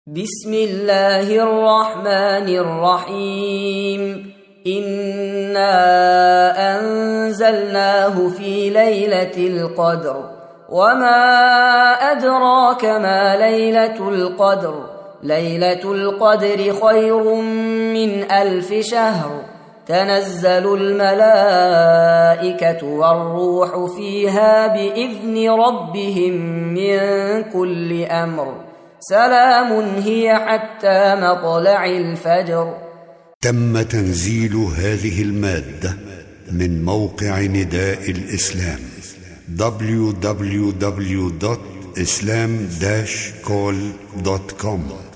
بسم الله الرحمن الرحيم إنا أنزلناه في ليلة القدر وما أدراك ما ليلة القدر ليلة القدر خير من 1000 شهر تنزل الملائكة والروح فيها بإذن ربهم من كل أمر سلام هي حتى مطلع الفجر. تم تنزيل هذه المادة من موقع نداء الإسلام www.islam-call.com